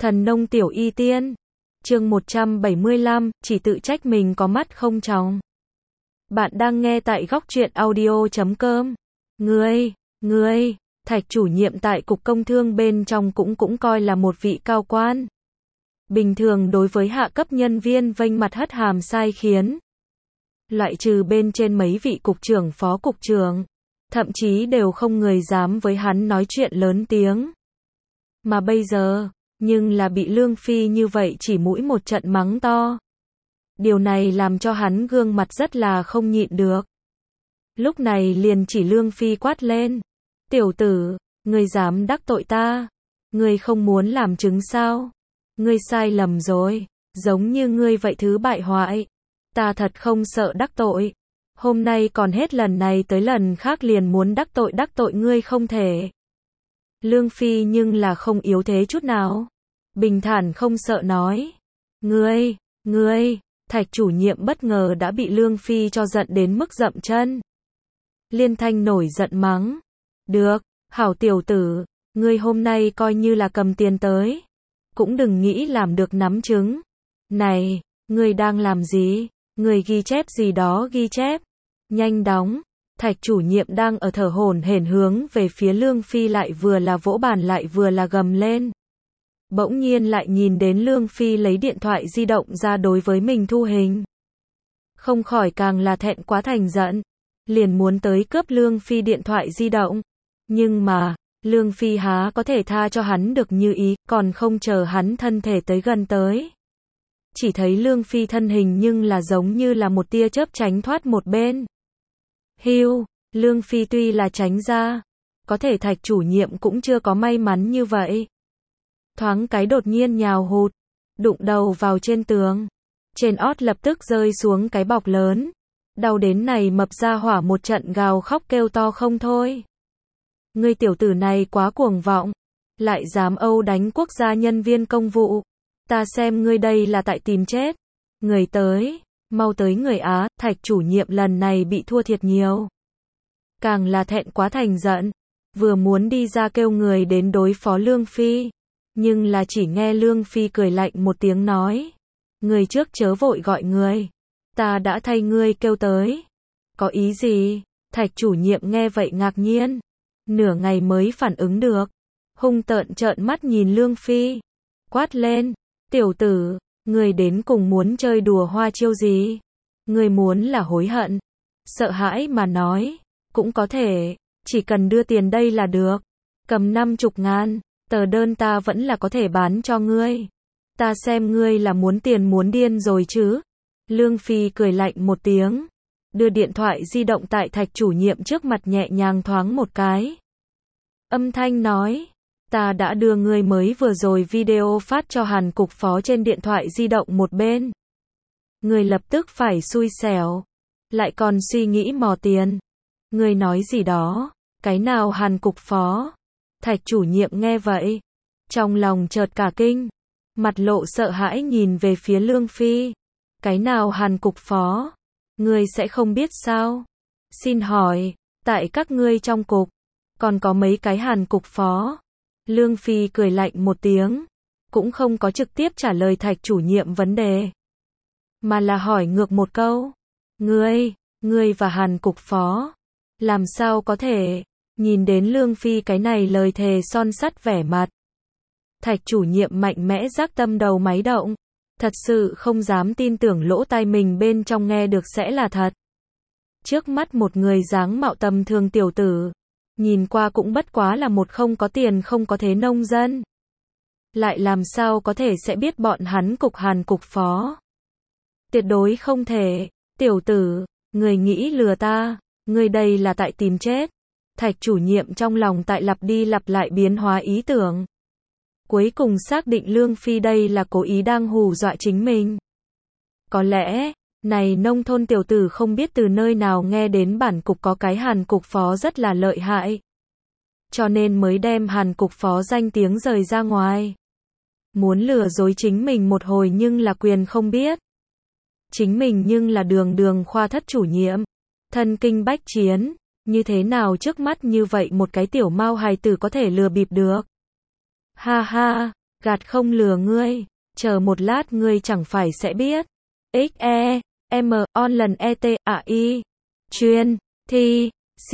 Thần nông tiểu y tiên. Chương 175, chỉ tự trách mình có mắt không tròng. Bạn đang nghe tại góc truyện audio.com. Ngươi, Thạch chủ nhiệm tại Cục Công Thương bên trong cũng coi là một vị cao quan. Bình thường đối với hạ cấp nhân viên vênh mặt hất hàm sai khiến. Loại trừ bên trên mấy vị cục trưởng phó cục trưởng. Thậm chí đều không người dám với hắn nói chuyện lớn tiếng. Mà bây giờ, nhưng là bị Lương Phi như vậy chỉ mũi một trận mắng to. Điều này làm cho hắn gương mặt rất là không nhịn được. Lúc này liền chỉ Lương Phi quát lên. Tiểu tử, ngươi dám đắc tội ta. Ngươi không muốn làm chứng sao? Ngươi sai lầm rồi. Giống như ngươi vậy thứ bại hoại. Ta thật không sợ đắc tội. Hôm nay còn hết lần này tới lần khác liền muốn đắc tội ngươi không thể. Lương Phi nhưng là không yếu thế chút nào. Bình thản không sợ nói. Ngươi, Thạch chủ nhiệm bất ngờ đã bị Lương Phi cho giận đến mức dậm chân. Liên Thanh nổi giận mắng. Được, hảo tiểu tử, ngươi hôm nay coi như là cầm tiền tới. Cũng đừng nghĩ làm được nắm trứng. Này, ngươi đang làm gì? Ngươi ghi chép gì đó ghi chép. Nhanh đóng. Thạch chủ nhiệm đang ở thở hổn hển hướng về phía Lương Phi lại vừa là vỗ bàn lại vừa là gầm lên. Bỗng nhiên lại nhìn đến Lương Phi lấy điện thoại di động ra đối với mình thu hình. Không khỏi càng là thẹn quá thành giận. Liền muốn tới cướp Lương Phi điện thoại di động. Nhưng mà, Lương Phi há có thể tha cho hắn được như ý, còn không chờ hắn thân thể tới gần tới. Chỉ thấy Lương Phi thân hình nhưng là giống như là một tia chớp tránh thoát một bên. Hưu, Lương Phi tuy là tránh ra, có thể Thạch chủ nhiệm cũng chưa có may mắn như vậy. Thoáng cái đột nhiên nhào hụt, đụng đầu vào trên tường. Trên ót lập tức rơi xuống cái bọc lớn. Đau đến này mập ra hỏa một trận gào khóc kêu to không thôi. Ngươi tiểu tử này quá cuồng vọng, lại dám âu đánh quốc gia nhân viên công vụ. Ta xem ngươi đây là tại tìm chết. Người tới, mau tới người Á, Thạch chủ nhiệm lần này bị thua thiệt nhiều. Càng là thẹn quá thành giận, vừa muốn đi ra kêu người đến đối phó Lương Phi. Nhưng là chỉ nghe Lương Phi cười lạnh một tiếng nói. Người trước chớ vội gọi người. Ta đã thay ngươi kêu tới. Có ý gì? Thạch chủ nhiệm nghe vậy ngạc nhiên. Nửa ngày mới phản ứng được. Hung tợn trợn mắt nhìn Lương Phi. Quát lên. Tiểu tử, người đến cùng muốn chơi đùa hoa chiêu gì? Người muốn là hối hận. Sợ hãi mà nói. Cũng có thể. Chỉ cần đưa tiền đây là được. Cầm 50.000. Tờ đơn ta vẫn là có thể bán cho ngươi. Ta xem ngươi là muốn tiền muốn điên rồi chứ. Lương Phi cười lạnh một tiếng. Đưa điện thoại di động tại Thạch chủ nhiệm trước mặt nhẹ nhàng thoáng một cái. Âm thanh nói. Ta đã đưa ngươi mới vừa rồi video phát cho Hàn cục phó trên điện thoại di động một bên. Ngươi lập tức phải xui xẻo. Lại còn suy nghĩ mò tiền. Ngươi nói gì đó. Cái nào Hàn cục phó? Thạch chủ nhiệm nghe vậy. Trong lòng chợt cả kinh. Mặt lộ sợ hãi nhìn về phía Lương Phi. Cái nào Hàn cục phó? Ngươi sẽ không biết sao? Xin hỏi, tại các ngươi trong cục, còn có mấy cái Hàn cục phó? Lương Phi cười lạnh một tiếng. Cũng không có trực tiếp trả lời Thạch chủ nhiệm vấn đề. Mà là hỏi ngược một câu. Ngươi và Hàn cục phó. Làm sao có thể? Nhìn đến Lương Phi cái này lời thề son sắt vẻ mặt. Thạch chủ nhiệm mạnh mẽ giác tâm đầu máy động. Thật sự không dám tin tưởng lỗ tai mình bên trong nghe được sẽ là thật. Trước mắt một người dáng mạo tầm thường tiểu tử. Nhìn qua cũng bất quá là một không có tiền không có thế nông dân. Lại làm sao có thể sẽ biết bọn hắn cục Hàn cục phó. Tuyệt đối không thể. Tiểu tử, người nghĩ lừa ta. Người đây là tại tìm chết. Thạch chủ nhiệm trong lòng tại lặp đi lặp lại biến hóa ý tưởng. Cuối cùng xác định Lương Phi đây là cố ý đang hù dọa chính mình. Có lẽ, này nông thôn tiểu tử không biết từ nơi nào nghe đến bản cục có cái Hàn cục phó rất là lợi hại. Cho nên mới đem Hàn cục phó danh tiếng rời ra ngoài. Muốn lừa dối chính mình một hồi nhưng là quyền không biết. Chính mình nhưng là đường khoa thất chủ nhiệm. Thân kinh bách chiến. Như thế nào trước mắt như vậy một cái tiểu mao hài tử có thể lừa bịp được. Ha ha, Gạt không lừa ngươi, chờ một lát ngươi chẳng phải sẽ biết. XE, M, on lần ET, AI, chuyên, thi,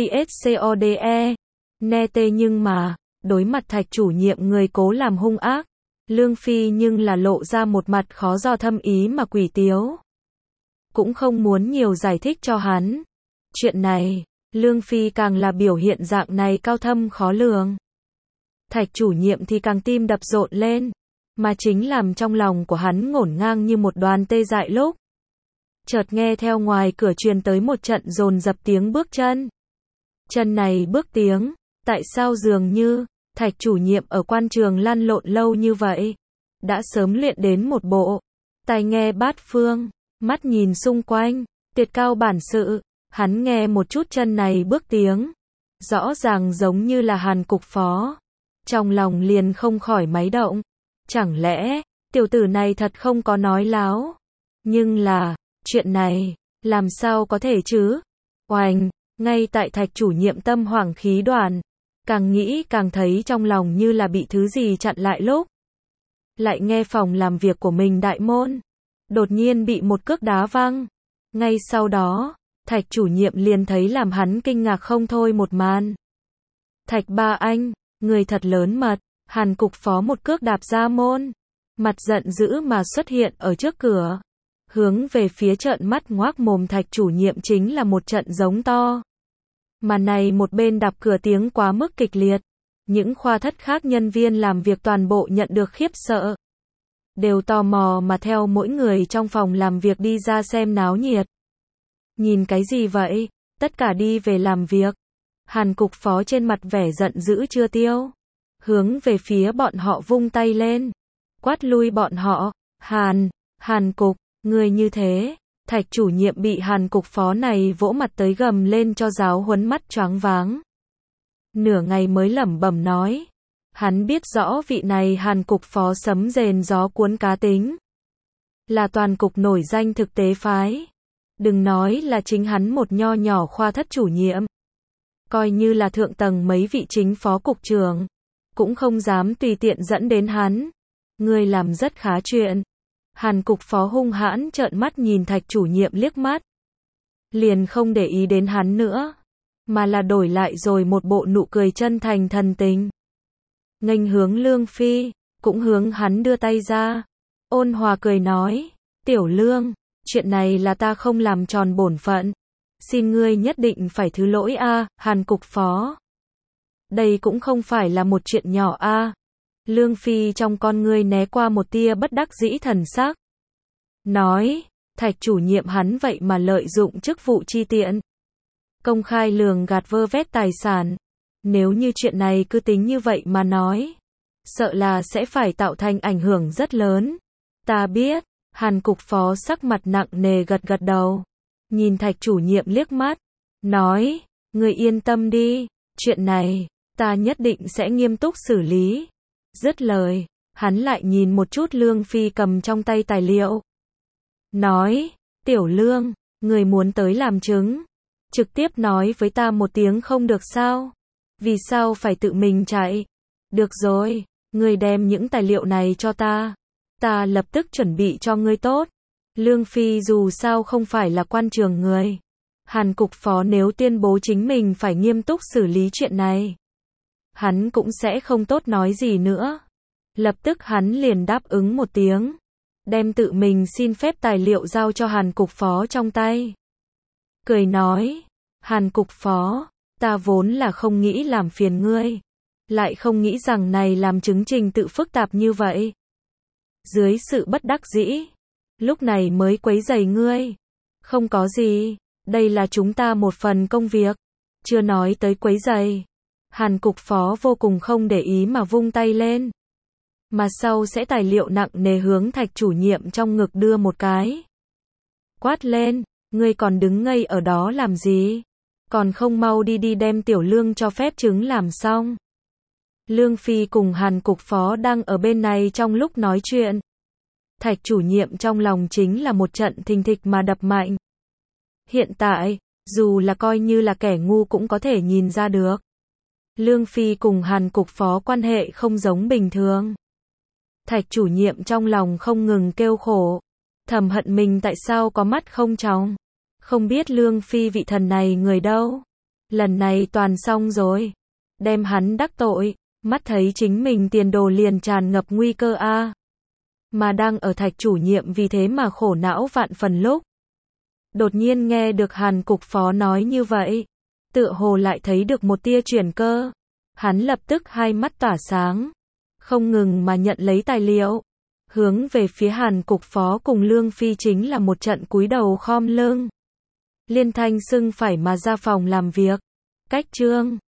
CSCODE, ne tê nhưng mà, đối mặt Thạch chủ nhiệm người cố làm hung ác, Lương Phi nhưng là lộ ra một mặt khó do thâm ý mà quỷ tiếu. Cũng không muốn nhiều giải thích cho hắn. Chuyện này, Lương Phi càng là biểu hiện dạng này cao thâm khó lường. Thạch chủ nhiệm thì càng tim đập rộn lên, mà chính làm trong lòng của hắn ngổn ngang như một đoàn tê dại lúc. Chợt nghe theo ngoài cửa truyền tới một trận dồn dập tiếng bước chân. Chân này bước tiếng, tại sao dường như, Thạch chủ nhiệm ở quan trường lăn lộn lâu như vậy, đã sớm luyện đến một bộ, tai nghe bát phương, mắt nhìn xung quanh, tuyệt cao bản sự, hắn nghe một chút chân này bước tiếng, rõ ràng giống như là Hàn cục phó, trong lòng liền không khỏi máy động, chẳng lẽ, tiểu tử này thật không có nói láo, nhưng là, chuyện này, làm sao có thể chứ, oành, ngay tại Thạch chủ nhiệm tâm hoảng khí đoàn, càng nghĩ càng thấy trong lòng như là bị thứ gì chặn lại lúc. Lại nghe phòng làm việc của mình đại môn, đột nhiên bị một cước đá văng. Ngay sau đó, Thạch chủ nhiệm liền thấy làm hắn kinh ngạc không thôi một màn. Thạch ba anh, người thật lớn mật, Hàn cục phó một cước đạp ra môn. Mặt giận dữ mà xuất hiện ở trước cửa. Hướng về phía trợn mắt ngoác mồm Thạch chủ nhiệm chính là một trận giống to. Mà này một bên đạp cửa tiếng quá mức kịch liệt. Những khoa thất khác nhân viên làm việc toàn bộ nhận được khiếp sợ. Đều tò mò mà theo mỗi người trong phòng làm việc đi ra xem náo nhiệt. Nhìn cái gì vậy? Tất cả đi về làm việc. Hàn cục phó trên mặt vẻ giận dữ chưa tiêu. Hướng về phía bọn họ vung tay lên. Quát lui bọn họ. Hàn cục, người như thế. Thạch chủ nhiệm bị Hàn cục phó này vỗ mặt tới gầm lên cho giáo huấn mắt choáng váng. Nửa ngày mới lẩm bẩm nói. Hắn biết rõ vị này Hàn cục phó sấm rền gió cuốn cá tính. Là toàn cục nổi danh thực tế phái. Đừng nói là chính hắn một nho nhỏ khoa thất chủ nhiệm. Coi như là thượng tầng mấy vị chính phó cục trưởng. Cũng không dám tùy tiện dẫn đến hắn. Người làm rất khá chuyện. Hàn cục phó hung hãn trợn mắt nhìn Thạch chủ nhiệm liếc mắt. Liền không để ý đến hắn nữa. Mà là đổi lại rồi một bộ nụ cười chân thành thần tình. Nghênh hướng Lương Phi, cũng hướng hắn đưa tay ra. Ôn hòa cười nói, Tiểu Lương, chuyện này là ta không làm tròn bổn phận. Xin ngươi nhất định phải thứ lỗi a, Hàn cục phó. Đây cũng không phải là một chuyện nhỏ a. Lương Phi trong con ngươi né qua một tia bất đắc dĩ thần sắc. Nói, Thạch chủ nhiệm hắn vậy mà lợi dụng chức vụ chi tiện. Công khai lường gạt vơ vét tài sản. Nếu như chuyện này cứ tính như vậy mà nói, sợ là sẽ phải tạo thành ảnh hưởng rất lớn. Ta biết, Hàn cục phó sắc mặt nặng nề gật gật đầu. Nhìn Thạch chủ nhiệm liếc mắt, nói, người yên tâm đi, chuyện này, ta nhất định sẽ nghiêm túc xử lý. Dứt lời, hắn lại nhìn một chút Lương Phi cầm trong tay tài liệu. Nói, Tiểu Lương, người muốn tới làm chứng. Trực tiếp nói với ta một tiếng không được sao? Vì sao phải tự mình chạy? Được rồi, ngươi đem những tài liệu này cho ta. Ta lập tức chuẩn bị cho ngươi tốt. Lương Phi dù sao không phải là quan trường người. Hàn cục phó nếu tuyên bố chính mình phải nghiêm túc xử lý chuyện này, hắn cũng sẽ không tốt nói gì nữa. Lập tức hắn liền đáp ứng một tiếng. Đem tự mình xin phép tài liệu giao cho Hàn cục phó trong tay. Cười nói, Hàn cục phó, ta vốn là không nghĩ làm phiền ngươi. Lại không nghĩ rằng này làm chứng trình tự phức tạp như vậy. Dưới sự bất đắc dĩ, lúc này mới quấy rầy ngươi. Không có gì, đây là chúng ta một phần công việc. Chưa nói tới quấy rầy. Hàn cục phó vô cùng không để ý mà vung tay lên. Mà sau sẽ tài liệu nặng nề hướng Thạch chủ nhiệm trong ngực đưa một cái. Quát lên, ngươi còn đứng ngây ở đó làm gì? Còn không mau đi đem Tiểu Lương cho phép chứng làm xong. Lương Phi cùng Hàn cục phó đang ở bên này trong lúc nói chuyện. Thạch chủ nhiệm trong lòng chính là một trận thình thịch mà đập mạnh. Hiện tại, dù là coi như là kẻ ngu cũng có thể nhìn ra được. Lương Phi cùng Hàn cục phó quan hệ không giống bình thường. Thạch chủ nhiệm trong lòng không ngừng kêu khổ. Thầm hận mình tại sao có mắt không tròng. Không biết Lương Phi vị thần này người đâu. Lần này toàn xong rồi. Đem hắn đắc tội. Mắt thấy chính mình tiền đồ liền tràn ngập nguy cơ a. Mà đang ở Thạch chủ nhiệm vì thế mà khổ não vạn phần lúc. Đột nhiên nghe được Hàn cục phó nói như vậy. Tựa hồ lại thấy được một tia chuyển cơ. Hắn lập tức hai mắt tỏa sáng. Không ngừng mà nhận lấy tài liệu. Hướng về phía Hàn cục phó cùng Lương Phi chính là một trận cúi đầu khom lưng. Liên thanh xưng phải mà ra phòng làm việc. Cách chương